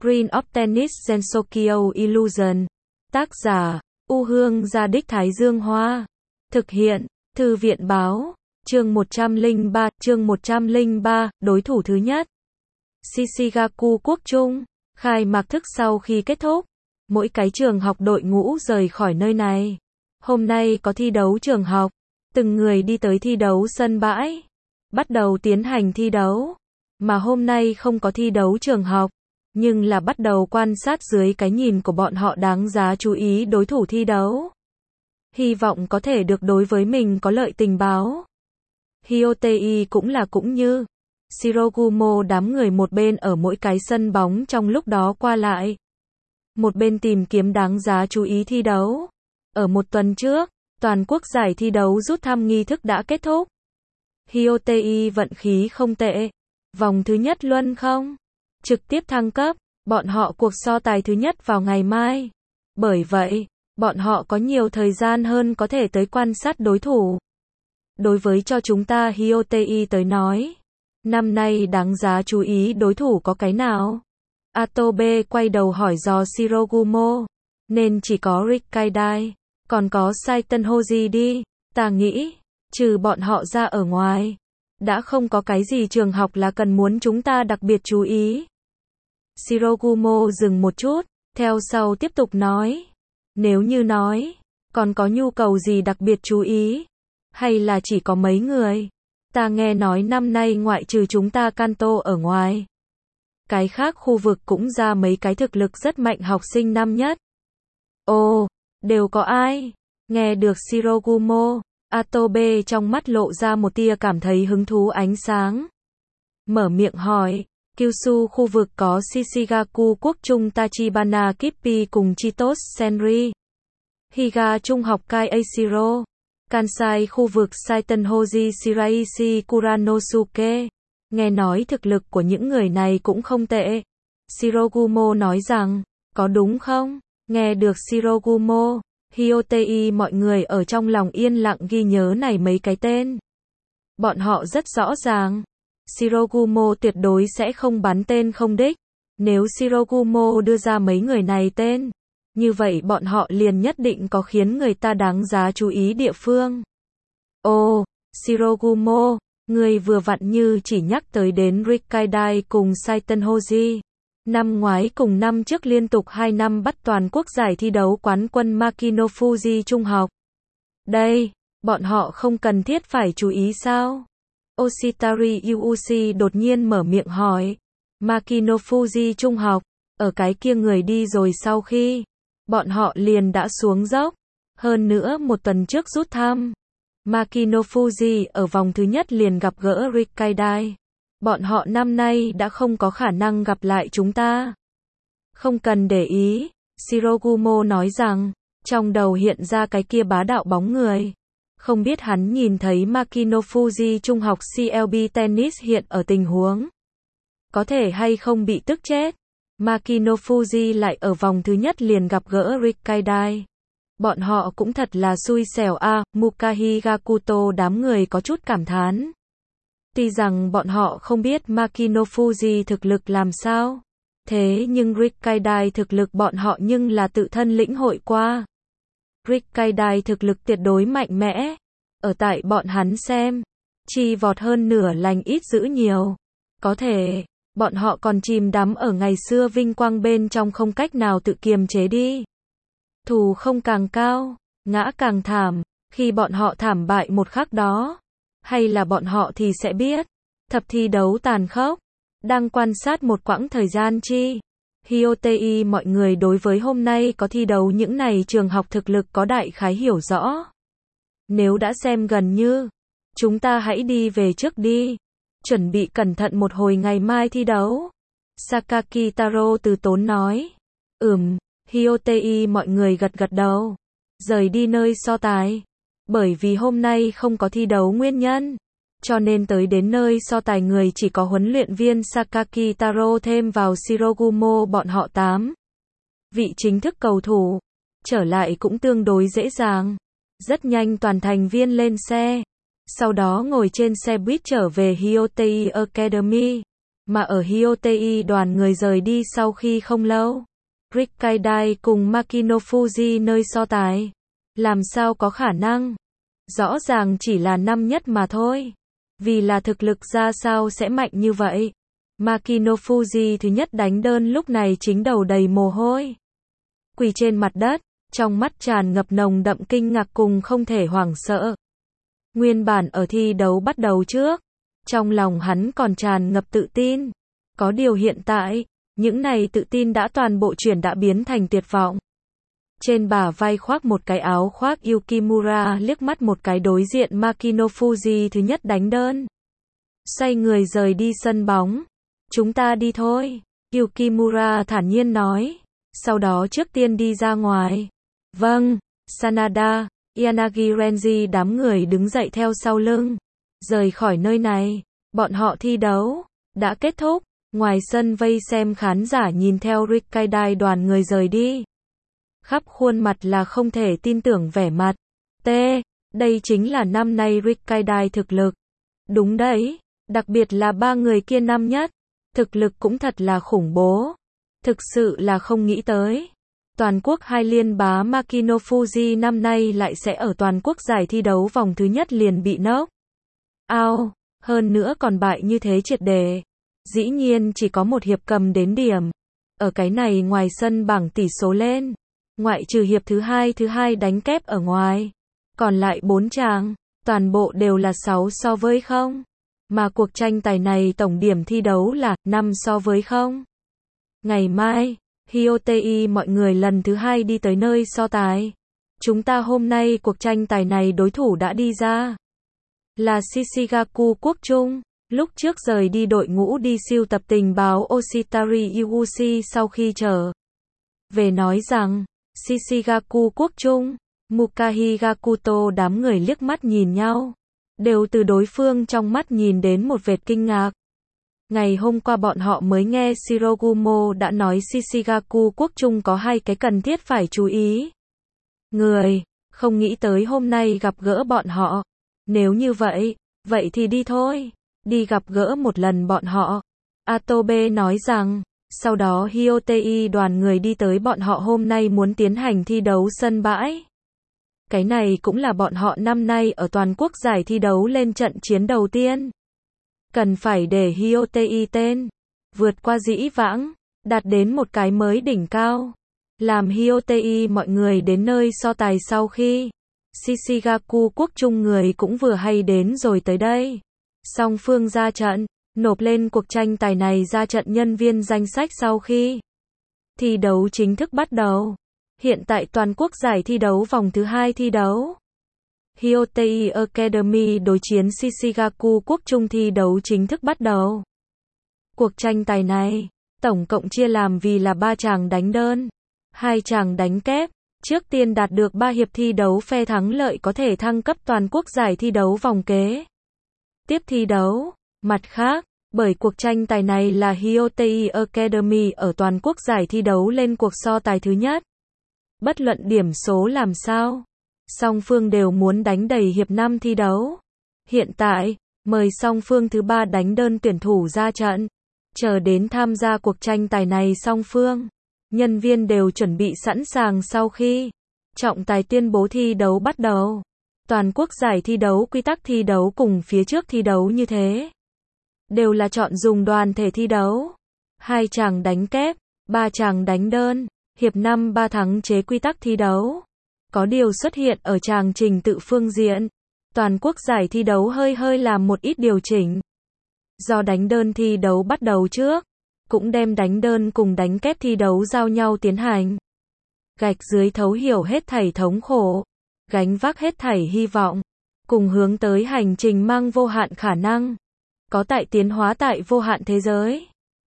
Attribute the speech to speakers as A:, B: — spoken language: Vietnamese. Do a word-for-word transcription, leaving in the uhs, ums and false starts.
A: Green of Tennis Gensokyo Illusion. Tác giả, U Hương Gia Đích Thái Dương Hoa. Thực hiện, Thư viện Báo. Chương một trăm lẻ ba, chương một trăm lẻ ba, đối thủ thứ nhất. Shishigaku Quốc Trung. Khai mạc thức sau khi kết thúc. Mỗi cái trường học đội ngũ rời khỏi nơi này. Hôm nay có thi đấu trường học. Từng người đi tới thi đấu sân bãi. Bắt đầu tiến hành thi đấu. Mà hôm nay không có thi đấu trường học. Nhưng là bắt đầu quan sát dưới cái nhìn của bọn họ đáng giá chú ý đối thủ thi đấu. Hy vọng có thể được đối với mình có lợi tình báo. Hyotei cũng là cũng như. Shirogumo đám người một bên ở mỗi cái sân bóng trong lúc đó qua lại. Một bên tìm kiếm đáng giá chú ý thi đấu. Ở một tuần trước, toàn quốc giải thi đấu rút thăm nghi thức đã kết thúc. Hyotei vận khí không tệ. Vòng thứ nhất luân không? Trực tiếp thăng cấp, bọn họ cuộc so tài thứ nhất vào ngày mai. Bởi vậy, bọn họ có nhiều thời gian hơn có thể tới quan sát đối thủ. Đối với cho chúng ta Hyotei tới nói, năm nay đáng giá chú ý đối thủ có cái nào? Atobe quay đầu hỏi dò Shirogumo, nên chỉ có Rikkaidai, còn có Saiten Hoji đi, ta nghĩ, trừ bọn họ ra ở ngoài, đã không có cái gì trường học là cần muốn chúng ta đặc biệt chú ý. Shirogumo dừng một chút, theo sau tiếp tục nói, nếu như nói, còn có nhu cầu gì đặc biệt chú ý, hay là chỉ có mấy người, ta nghe nói năm nay ngoại trừ chúng ta Kanto ở ngoài, cái khác khu vực cũng ra mấy cái thực lực rất mạnh học sinh năm nhất. Ồ, đều có ai? Nghe được Shirogumo, Atobe trong mắt lộ ra một tia cảm thấy hứng thú ánh sáng. Mở miệng hỏi, Kyushu khu vực có Shishigaku Quốc Trung Tachibana Kippi cùng Chitos Senri. Higa Trung học Kai Eishiro. Kansai khu vực Saiten Hoji Shiraishi Kuranosuke. Nghe nói thực lực của những người này cũng không tệ. Shirogumo nói rằng, có đúng không? Nghe được Shirogumo, Hyotei mọi người ở trong lòng yên lặng ghi nhớ này mấy cái tên. Bọn họ rất rõ ràng. Shirogumo tuyệt đối sẽ không bắn tên không đích. Nếu Shirogumo đưa ra mấy người này tên, như vậy bọn họ liền nhất định có khiến người ta đáng giá chú ý địa phương. Ồ, Shirogumo, người vừa vặn như chỉ nhắc tới đến Rikkaidai cùng Saiten Hoji. Năm ngoái cùng năm trước liên tục hai năm bắt toàn quốc giải thi đấu quán quân Makino Fuji Trung học. Đây, bọn họ không cần thiết phải chú ý sao? Oshitari Yuuchi đột nhiên mở miệng hỏi. Makino Fuji Trung học, ở cái kia người đi rồi sau khi, bọn họ liền đã xuống dốc. Hơn nữa một tuần trước rút thăm. Makino Fuji ở vòng thứ nhất liền gặp gỡ Rikkaidai. Bọn họ năm nay đã không có khả năng gặp lại chúng ta. Không cần để ý, Shirogumo nói rằng, trong đầu hiện ra cái kia bá đạo bóng người. Không biết hắn nhìn thấy Makino Fuji Trung học xê lờ bê Tennis hiện ở tình huống. Có thể hay không bị tức chết. Makino Fuji lại ở vòng thứ nhất liền gặp gỡ Rikkaidai. Bọn họ cũng thật là xui xẻo a, à, Mukahi Gakuto đám người có chút cảm thán. Tuy rằng bọn họ không biết Makino Fuji thực lực làm sao. Thế nhưng Rikkaidai thực lực bọn họ nhưng là tự thân lĩnh hội qua. Rikkaidai thực lực tuyệt đối mạnh mẽ. Ở tại bọn hắn xem, chi vọt hơn nửa lành ít giữ nhiều. Có thể, bọn họ còn chìm đắm ở ngày xưa vinh quang bên trong không cách nào tự kiềm chế đi. Thù không càng cao, ngã càng thảm, khi bọn họ thảm bại một khắc đó. Hay là bọn họ thì sẽ biết, thập thi đấu tàn khốc, đang quan sát một quãng thời gian chi. Hyotei mọi người đối với hôm nay có thi đấu những này trường học thực lực có đại khái hiểu rõ. Nếu đã xem gần như, chúng ta hãy đi về trước đi. Chuẩn bị cẩn thận một hồi ngày mai thi đấu. Sakaki Taro từ tốn nói. Ừm, Hyotei mọi người gật gật đầu. Rời đi nơi so tài. Bởi vì hôm nay không có thi đấu nguyên nhân. Cho nên tới đến nơi so tài người chỉ có huấn luyện viên Sakaki Taro thêm vào Shirogumo bọn họ tám. Vị chính thức cầu thủ. Trở lại cũng tương đối dễ dàng. Rất nhanh toàn thành viên lên xe. Sau đó ngồi trên xe buýt trở về Hyotei Academy. Mà ở Hyotei đoàn người rời đi sau khi không lâu, Rikkaidai cùng Makino Fuji nơi so tài. Làm sao có khả năng? Rõ ràng chỉ là năm nhất mà thôi. Vì là thực lực ra sao sẽ mạnh như vậy? Makino Fuji thứ nhất đánh đơn lúc này chính đầu đầy mồ hôi. Quỳ trên mặt đất, trong mắt tràn ngập nồng đậm kinh ngạc cùng không thể hoảng sợ. Nguyên bản ở thi đấu bắt đầu trước, trong lòng hắn còn tràn ngập tự tin. Có điều hiện tại, những này tự tin đã toàn bộ chuyển đã biến thành tuyệt vọng. Trên bả vai khoác một cái áo khoác Yukimura liếc mắt một cái đối diện Makino Fuji thứ nhất đánh đơn. Xoay người rời đi sân bóng. Chúng ta đi thôi, Yukimura thản nhiên nói. Sau đó trước tiên đi ra ngoài. Vâng, Sanada, Yanagi Renji đám người đứng dậy theo sau lưng. Rời khỏi nơi này, bọn họ thi đấu đã kết thúc. Ngoài sân vây xem khán giả nhìn theo Rikkaidai đoàn người rời đi. Khắp khuôn mặt là không thể tin tưởng vẻ mặt. T. Đây chính là năm nay Rikkaidai thực lực. Đúng đấy, đặc biệt là ba người kia năm nhất. Thực lực cũng thật là khủng bố. Thực sự là không nghĩ tới. Toàn quốc hai liên bá Makino Fuji năm nay lại sẽ ở toàn quốc giải thi đấu vòng thứ nhất liền bị knock out. Hơn nữa còn bại như thế triệt để. Dĩ nhiên chỉ có một hiệp cầm đến điểm. Ở cái này ngoài sân bảng tỷ số lên. Ngoại trừ hiệp thứ hai thứ hai đánh kép ở ngoài. Còn lại bốn chàng, toàn bộ đều là sáu so với không. Mà cuộc tranh tài này tổng điểm thi đấu là năm so với không. Ngày mai, Hyotei mọi người lần thứ hai đi tới nơi so tài. Chúng ta hôm nay cuộc tranh tài này đối thủ đã đi ra. Là Shishigaku Quốc Trung. Lúc trước rời đi đội ngũ đi siêu tập tình báo Oshitari Yuguchi sau khi trở về nói rằng, Shishigaku Quốc Trung, Mukahi Gakuto đám người liếc mắt nhìn nhau. Đều từ đối phương trong mắt nhìn đến một vệt kinh ngạc. Ngày hôm qua bọn họ mới nghe Shirogumo đã nói Shishigaku Quốc Trung có hai cái cần thiết phải chú ý. Người, không nghĩ tới hôm nay gặp gỡ bọn họ. Nếu như vậy, vậy thì đi thôi. Đi gặp gỡ một lần bọn họ. Atobe nói rằng, sau đó Hyotei đoàn người đi tới bọn họ hôm nay muốn tiến hành thi đấu sân bãi. Cái này cũng là bọn họ năm nay ở toàn quốc giải thi đấu lên trận chiến đầu tiên. Cần phải để Hyotei tên vượt qua dĩ vãng, đạt đến một cái mới đỉnh cao. Làm Hyotei mọi người đến nơi so tài sau khi Shishigaku Quốc Trung người cũng vừa hay đến rồi tới đây. Song phương ra trận, nộp lên cuộc tranh tài này ra trận nhân viên danh sách sau khi thi đấu chính thức bắt đầu. Hiện tại toàn quốc giải thi đấu vòng thứ hai thi đấu. Hyotei Academy đối chiến Shishigaku Quốc Trung thi đấu chính thức bắt đầu. Cuộc tranh tài này, tổng cộng chia làm vì là ba chàng đánh đơn, hai chàng đánh kép. Trước tiên đạt được ba hiệp thi đấu phe thắng lợi có thể thăng cấp toàn quốc giải thi đấu vòng kế tiếp thi đấu. Mặt khác, bởi cuộc tranh tài này là Hyotei Academy ở toàn quốc giải thi đấu lên cuộc so tài thứ nhất. Bất luận điểm số làm sao, song phương đều muốn đánh đầy hiệp năm thi đấu. Hiện tại, mời song phương thứ ba đánh đơn tuyển thủ ra trận. Chờ đến tham gia cuộc tranh tài này song phương, nhân viên đều chuẩn bị sẵn sàng sau khi trọng tài tuyên bố thi đấu bắt đầu. Toàn quốc giải thi đấu quy tắc thi đấu cùng phía trước thi đấu như thế. Đều là chọn dùng đoàn thể thi đấu. Hai chàng đánh kép, ba chàng đánh đơn, hiệp năm ba thắng chế quy tắc thi đấu. Có điều xuất hiện ở chàng trình tự phương diện. Toàn quốc giải thi đấu hơi hơi làm một ít điều chỉnh. Do đánh đơn thi đấu bắt đầu trước, cũng đem đánh đơn cùng đánh kép thi đấu giao nhau tiến hành. Gạch dưới thấu hiểu hết thảy thống khổ, gánh vác hết thảy hy vọng, cùng hướng tới hành trình mang vô hạn khả năng, có tại tiến hóa tại vô hạn thế giới.